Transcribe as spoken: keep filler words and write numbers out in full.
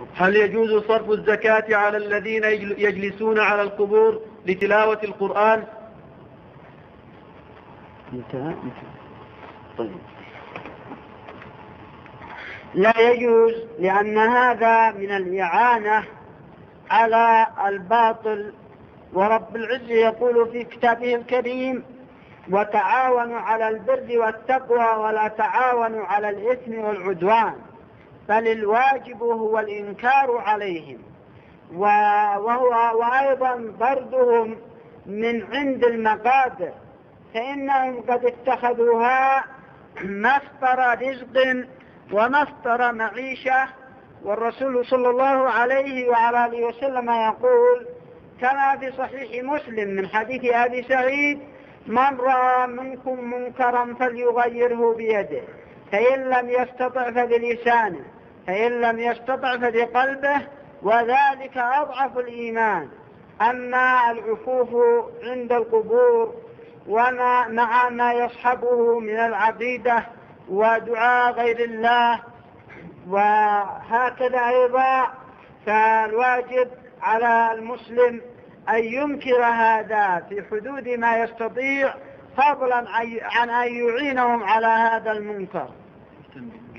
هل يجوز صرف الزكاة على الذين يجلسون على القبور لتلاوة القرآن؟ انتهى. طيب. لا يجوز، لأن هذا من الإعانة على الباطل. ورب العزة يقول في كتابه الكريم: وتعاونوا على البر والتقوى ولا تعاونوا على الإثم والعدوان. بل الواجب هو الإنكار عليهم، وهو وأيضا طردهم من عند المقادر، فإنهم قد اتخذوها مصدر رزق ومصدر معيشة. والرسول صلى الله عليه وعلى آله وسلم يقول كما في صحيح مسلم من حديث أبي سعيد: من رأى منكم منكرا فليغيره بيده، فإن لم يستطع فبلسانه، فإن لم يستطع فبقلبه، وذلك أضعف الإيمان. أما العفوف عند القبور وما مع ما يصحبه من العقيدة ودعاء غير الله وهكذا أيضا، فالواجب على المسلم أن ينكر هذا في حدود ما يستطيع، فضلا عن أن يعينهم على هذا المنكر.